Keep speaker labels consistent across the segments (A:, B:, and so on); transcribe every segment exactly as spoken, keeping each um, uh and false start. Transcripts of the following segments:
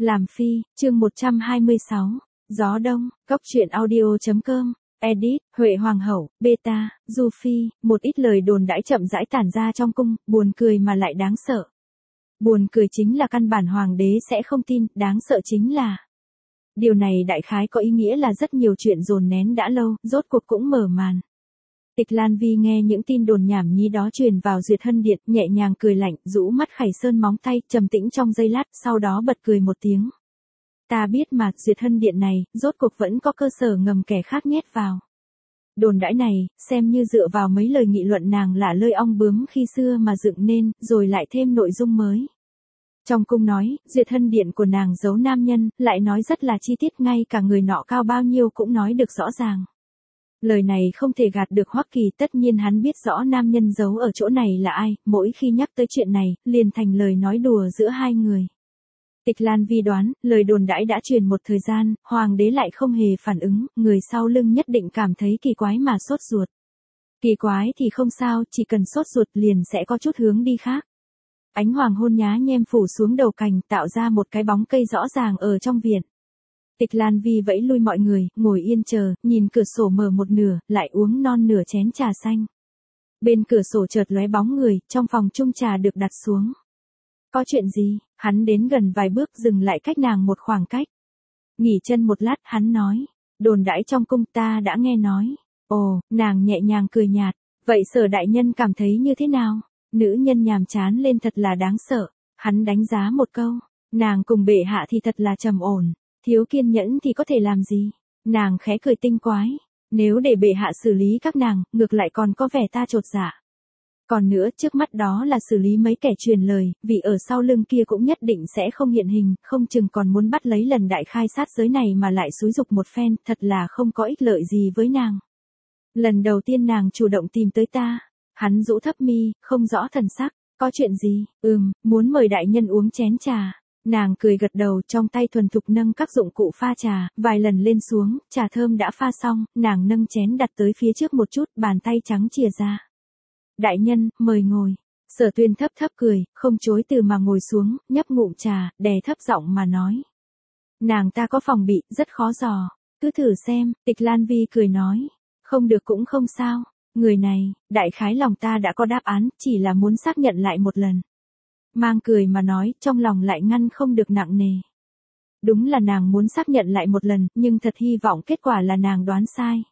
A: Làm phi, chương một trăm hai mươi sáu, Gió Đông, Cốc truyện audio.com, edit, Huệ Hoàng hậu, beta, Du Phi, một ít lời đồn đãi chậm rãi tản ra trong cung, buồn cười mà lại đáng sợ. Buồn cười chính là căn bản hoàng đế sẽ không tin, đáng sợ chính là. Điều này đại khái có ý nghĩa là rất nhiều chuyện dồn nén đã lâu, rốt cuộc cũng mở màn. Tịch Lan Vi nghe những tin đồn nhảm nhí đó truyền vào Duyệt Hân Điện, nhẹ nhàng cười lạnh, rũ mắt khảy sơn móng tay, trầm tĩnh trong giây lát, sau đó bật cười một tiếng. Ta biết mà, Duyệt Hân Điện này, rốt cuộc vẫn có cơ sở ngầm kẻ khác nhét vào. Đồn đãi này, xem như dựa vào mấy lời nghị luận nàng lả lơi ong bướm khi xưa mà dựng nên, rồi lại thêm nội dung mới. Trong cung nói, Duyệt Hân Điện của nàng giấu nam nhân, lại nói rất là chi tiết, ngay cả người nọ cao bao nhiêu cũng nói được rõ ràng. Lời này không thể gạt được Hoắc Kỳ, tất nhiên hắn biết rõ nam nhân giấu ở chỗ này là ai, mỗi khi nhắc tới chuyện này, liền thành lời nói đùa giữa hai người. Tịch Lan Vi đoán, lời đồn đãi đã truyền một thời gian, hoàng đế lại không hề phản ứng, người sau lưng nhất định cảm thấy kỳ quái mà sốt ruột. Kỳ quái thì không sao, chỉ cần sốt ruột liền sẽ có chút hướng đi khác. Ánh hoàng hôn nhá nhem phủ xuống đầu cành, tạo ra một cái bóng cây rõ ràng ở trong viện. Tịch Lan Vi vẫy lui mọi người, ngồi yên chờ, nhìn cửa sổ mở một nửa, lại uống non nửa chén trà xanh. Bên cửa sổ chợt lóe bóng người, trong phòng chung trà được đặt xuống. Có chuyện gì? Hắn đến gần vài bước, dừng lại cách nàng một khoảng cách. Nghỉ chân một lát, hắn nói, đồn đãi trong cung ta đã nghe nói. Ồ, nàng nhẹ nhàng cười nhạt, vậy Sở đại nhân cảm thấy như thế nào? Nữ nhân nhàm chán lên thật là đáng sợ. Hắn đánh giá một câu, nàng cùng bệ hạ thì thật là trầm ổn. Thiếu kiên nhẫn thì có thể làm gì? Nàng khẽ cười tinh quái. Nếu để bệ hạ xử lý các nàng, ngược lại còn có vẻ ta chột dạ. Còn nữa, trước mắt đó là xử lý mấy kẻ truyền lời, vì ở sau lưng kia cũng nhất định sẽ không hiện hình, không chừng còn muốn bắt lấy lần đại khai sát giới này mà lại xúi giục một phen, thật là không có ích lợi gì với nàng. Lần đầu tiên nàng chủ động tìm tới ta. Hắn rũ thấp mi, không rõ thần sắc. Có chuyện gì? Ừm, muốn mời đại nhân uống chén trà. Nàng cười gật đầu, trong tay thuần thục nâng các dụng cụ pha trà, vài lần lên xuống, trà thơm đã pha xong, nàng nâng chén đặt tới phía trước một chút, bàn tay trắng chìa ra. Đại nhân, mời ngồi. Sở Tuyên thấp thấp cười, không chối từ mà ngồi xuống, nhấp ngụm trà, đè thấp giọng mà nói. Nàng ta có phòng bị, rất khó dò. Cứ thử xem, Tịch Lan Vi cười nói. Không được cũng không sao. Người này, đại khái lòng ta đã có đáp án, chỉ là muốn xác nhận lại một lần. Mang cười mà nói, trong lòng lại ngăn không được nặng nề. Đúng là nàng muốn xác nhận lại một lần, nhưng thật hy vọng kết quả là nàng đoán sai.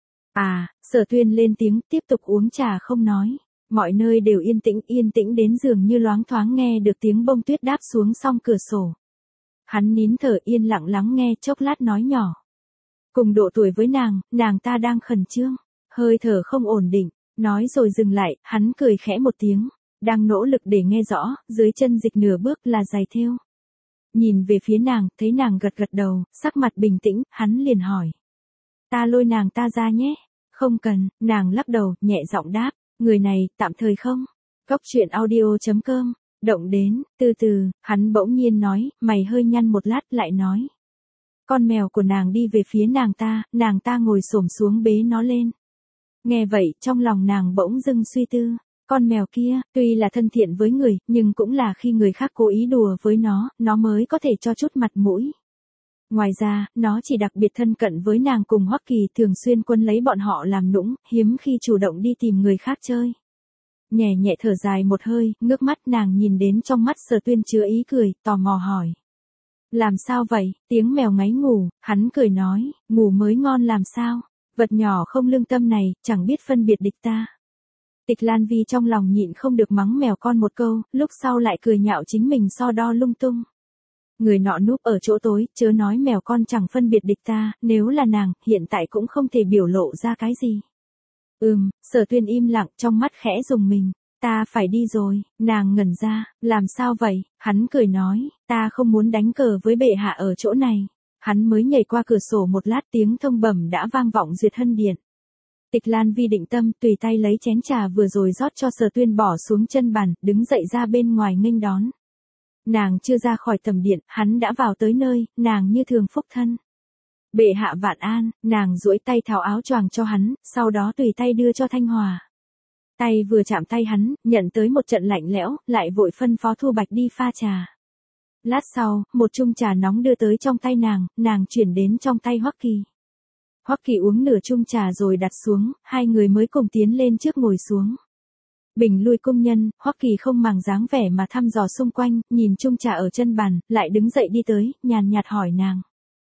A: À, Sở Tuyên lên tiếng, tiếp tục uống trà không nói. Mọi nơi đều yên tĩnh, yên tĩnh đến dường như loáng thoáng nghe được tiếng bông tuyết đáp xuống song cửa sổ. Hắn nín thở yên lặng lắng nghe, chốc lát nói nhỏ. Cùng độ tuổi với nàng, nàng ta đang khẩn trương, hơi thở không ổn định, nói rồi dừng lại, hắn cười khẽ một tiếng. Đang nỗ lực để nghe rõ, dưới chân dịch nửa bước là giày thêu. Nhìn về phía nàng, thấy nàng gật gật đầu, sắc mặt bình tĩnh, hắn liền hỏi. Ta lôi nàng ta ra nhé. Không cần, nàng lắc đầu, nhẹ giọng đáp, người này, tạm thời không. Cốc truyện audio.com, động đến, từ từ, hắn bỗng nhiên nói, mày hơi nhăn một lát lại nói. Con mèo của nàng đi về phía nàng ta, nàng ta ngồi xổm xuống bế nó lên. Nghe vậy, trong lòng nàng bỗng dưng suy tư. Con mèo kia, tuy là thân thiện với người, nhưng cũng là khi người khác cố ý đùa với nó, nó mới có thể cho chút mặt mũi. Ngoài ra, nó chỉ đặc biệt thân cận với nàng cùng Hoắc Kỳ, thường xuyên quân lấy bọn họ làm nũng, hiếm khi chủ động đi tìm người khác chơi. Nhẹ nhẹ thở dài một hơi, ngước mắt nàng nhìn đến trong mắt Sở Tuyên chứa ý cười, tò mò hỏi. Làm sao vậy? Tiếng mèo ngáy ngủ, hắn cười nói, ngủ mới ngon làm sao? Vật nhỏ không lương tâm này, chẳng biết phân biệt địch ta. Tịch Lan Vi trong lòng nhịn không được mắng mèo con một câu, lúc sau lại cười nhạo chính mình so đo lung tung. Người nọ núp ở chỗ tối, chớ nói mèo con chẳng phân biệt địch ta, nếu là nàng, hiện tại cũng không thể biểu lộ ra cái gì. Ừm, Sở Tuyên im lặng, trong mắt khẽ rùng mình. Ta phải đi rồi, nàng ngẩn ra, làm sao vậy? Hắn cười nói, ta không muốn đánh cờ với bệ hạ ở chỗ này. Hắn mới nhảy qua cửa sổ một lát, tiếng thông bẩm đã vang vọng Duyệt Hân Điện. Tịch Lan Vi định tâm, tùy tay lấy chén trà vừa rồi rót cho Sở Tuyên bỏ xuống chân bàn, đứng dậy ra bên ngoài nghênh đón. Nàng chưa ra khỏi tầm điện, hắn đã vào tới nơi, nàng như thường phúc thân. Bệ hạ vạn an, nàng duỗi tay tháo áo choàng cho hắn, sau đó tùy tay đưa cho Thanh Hòa. Tay vừa chạm tay hắn, nhận tới một trận lạnh lẽo, lại vội phân phó Thu Bạch đi pha trà. Lát sau, một chung trà nóng đưa tới trong tay nàng, nàng chuyển đến trong tay Hoắc Kỳ. Hoắc Kỳ uống nửa chung trà rồi đặt xuống, hai người mới cùng tiến lên trước ngồi xuống. Bình lui cung nhân, Hoắc Kỳ không màng dáng vẻ mà thăm dò xung quanh, nhìn chung trà ở chân bàn, lại đứng dậy đi tới, nhàn nhạt hỏi nàng.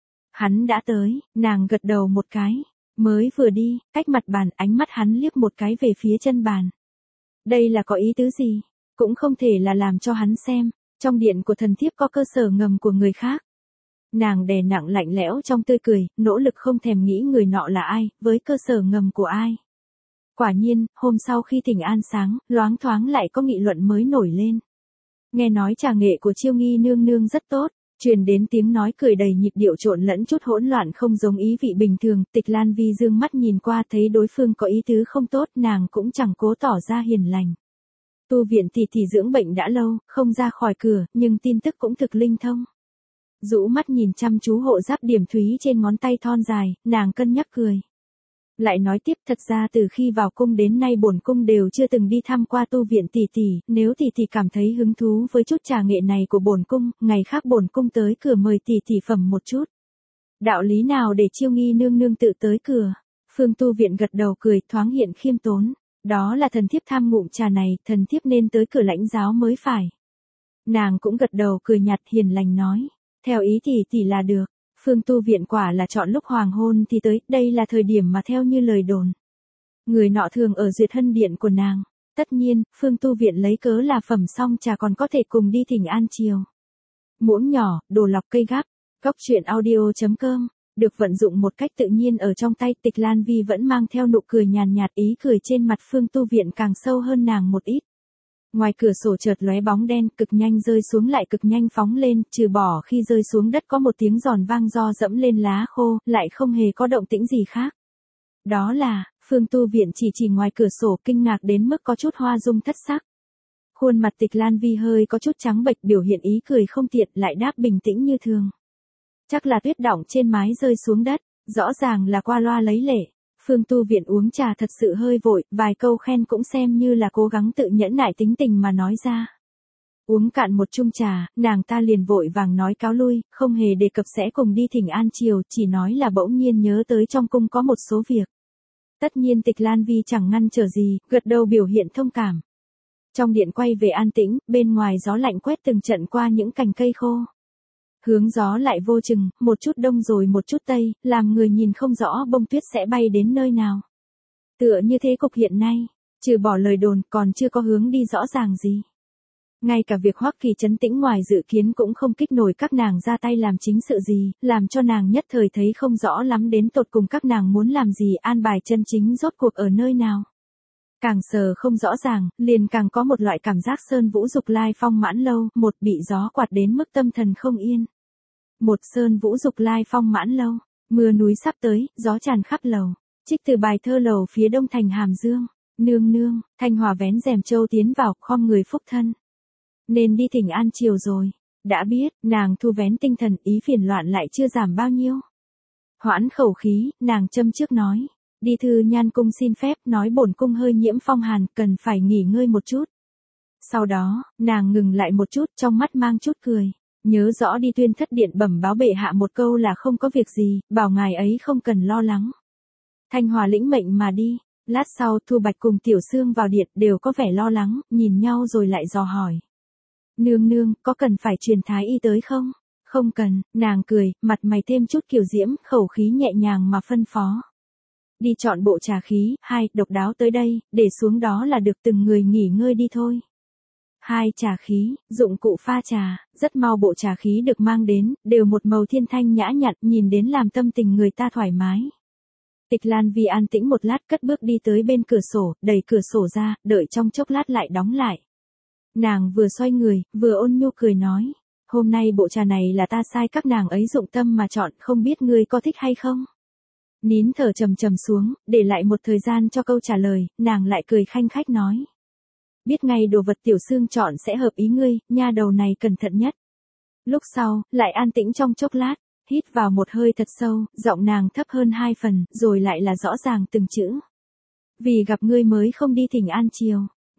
A: Hắn đã tới, nàng gật đầu một cái, mới vừa đi, cách mặt bàn, ánh mắt hắn liếc một cái về phía chân bàn. Đây là có ý tứ gì? Cũng không thể là làm cho hắn xem, trong điện của thần thiếp có cơ sở ngầm của người khác. Nàng đè nặng lạnh lẽo trong tươi cười, nỗ lực không thèm nghĩ người nọ là ai, với cơ sở ngầm của ai. Quả nhiên, hôm sau khi thỉnh an sáng, loáng thoáng lại có nghị luận mới nổi lên. Nghe nói trà nghệ của Chiêu Nghi nương nương rất tốt, truyền đến tiếng nói cười đầy nhịp điệu trộn lẫn chút hỗn loạn không giống ý vị bình thường. Tịch Lan Vi dương mắt nhìn qua thấy đối phương có ý tứ không tốt, nàng cũng chẳng cố tỏ ra hiền lành. Tu viện tỷ tỷ dưỡng bệnh đã lâu, không ra khỏi cửa, nhưng tin tức cũng thực linh thông. Rũ mắt nhìn chăm chú hộ giáp điểm thúy trên ngón tay thon dài, nàng cân nhắc cười. Lại nói tiếp, thật ra từ khi vào cung đến nay bổn cung đều chưa từng đi thăm qua tu viện tỷ tỷ, nếu tỷ tỷ cảm thấy hứng thú với chút trà nghệ này của bổn cung, ngày khác bổn cung tới cửa mời tỷ tỷ phẩm một chút. Đạo lý nào để Chiêu Nghi nương nương tự tới cửa? Phương tu viện gật đầu cười, thoáng hiện khiêm tốn. Đó là thần thiếp tham ngụm trà này, thần thiếp nên tới cửa lãnh giáo mới phải. Nàng cũng gật đầu cười nhạt hiền lành nói, theo ý tỷ tỷ là được. Phương tu viện quả là chọn lúc hoàng hôn thì tới, đây là thời điểm mà theo như lời đồn. Người nọ thường ở duyệt hân điện của nàng. Tất nhiên, Phương tu viện lấy cớ là phẩm xong trà còn có thể cùng đi thỉnh an chiều. Muỗng nhỏ, đồ lọc cây gắp, góc truyện audio chấm com, được vận dụng một cách tự nhiên ở trong tay. Tịch Lan Vi vẫn mang theo nụ cười nhàn nhạt, ý cười trên mặt Phương tu viện càng sâu hơn nàng một ít. Ngoài cửa sổ chợt lóe bóng đen, cực nhanh rơi xuống lại cực nhanh phóng lên, trừ bỏ khi rơi xuống đất có một tiếng giòn vang do dẫm lên lá khô, lại không hề có động tĩnh gì khác. Đó là, Phương tu viện chỉ chỉ ngoài cửa sổ, kinh ngạc đến mức có chút hoa dung thất sắc. Khuôn mặt Tịch Lan Vi hơi có chút trắng bệch, biểu hiện ý cười không tiện, lại đáp bình tĩnh như thường. Chắc là tuyết đọng trên mái rơi xuống đất, rõ ràng là qua loa lấy lệ. Phương tu viện uống trà thật sự hơi vội, vài câu khen cũng xem như là cố gắng tự nhẫn nại tính tình mà nói ra. Uống cạn một chung trà, nàng ta liền vội vàng nói cáo lui, không hề đề cập sẽ cùng đi thỉnh an chiều, chỉ nói là bỗng nhiên nhớ tới trong cung có một số việc. Tất nhiên Tịch Lan Vi chẳng ngăn trở gì, gật đầu biểu hiện thông cảm. Trong điện quay về an tĩnh, bên ngoài gió lạnh quét từng trận qua những cành cây khô. Hướng gió lại vô chừng, một chút đông rồi một chút tây, làm người nhìn không rõ bông tuyết sẽ bay đến nơi nào. Tựa như thế cục hiện nay, trừ bỏ lời đồn còn chưa có hướng đi rõ ràng gì. Ngay cả việc Hoắc Kỳ trấn tĩnh ngoài dự kiến cũng không kích nổi các nàng ra tay làm chính sự gì, làm cho nàng nhất thời thấy không rõ lắm đến tột cùng các nàng muốn làm gì, an bài chân chính rốt cuộc ở nơi nào. Càng sờ không rõ ràng, liền càng có một loại cảm giác sơn vũ dục lai phong mãn lâu, một bị gió quạt đến mức tâm thần không yên. Một sơn vũ dục lai phong mãn lâu, mưa núi sắp tới, gió tràn khắp lầu. Trích từ bài thơ lầu phía đông thành Hàm Dương, nương nương, Thanh Hòa vén rèm châu tiến vào, khom người phúc thân. Nên đi thỉnh an chiều rồi. Đã biết, nàng thu vén tinh thần, ý phiền loạn lại chưa giảm bao nhiêu. Hoãn khẩu khí, nàng châm trước nói. Đi thư Nhan cung xin phép, nói bổn cung hơi nhiễm phong hàn, cần phải nghỉ ngơi một chút. Sau đó, nàng ngừng lại một chút, trong mắt mang chút cười. Nhớ rõ đi Tuyên Thất điện bẩm báo bệ hạ một câu là không có việc gì, bảo ngài ấy không cần lo lắng. Thanh Hòa lĩnh mệnh mà đi. Lát sau Thu Bạch cùng Tiểu Sương vào điện đều có vẻ lo lắng, nhìn nhau rồi lại dò hỏi. Nương nương, có cần phải truyền thái y tới không? Không cần, nàng cười, mặt mày thêm chút kiều diễm, khẩu khí nhẹ nhàng mà phân phó. Đi chọn bộ trà khí, hai, độc đáo tới đây, để xuống đó là được, từng người nghỉ ngơi đi thôi. Hai, trà khí, dụng cụ pha trà, rất mau bộ trà khí được mang đến, đều một màu thiên thanh nhã nhặn, nhìn đến làm tâm tình người ta thoải mái. Tịch Lan Vi an tĩnh một lát cất bước đi tới bên cửa sổ, đẩy cửa sổ ra, đợi trong chốc lát lại đóng lại. Nàng vừa xoay người, vừa ôn nhu cười nói, hôm nay bộ trà này là ta sai các nàng ấy dụng tâm mà chọn, không biết ngươi có thích hay không? Nín thở trầm trầm xuống, để lại một thời gian cho câu trả lời, nàng lại cười khanh khách nói. Biết ngay đồ vật Tiểu Sương chọn sẽ hợp ý ngươi, nha đầu này cẩn thận nhất. Lúc sau, lại an tĩnh trong chốc lát, hít vào một hơi thật sâu, giọng nàng thấp hơn hai phần, rồi lại là rõ ràng từng chữ. Vì gặp ngươi mới không đi thỉnh an chiều.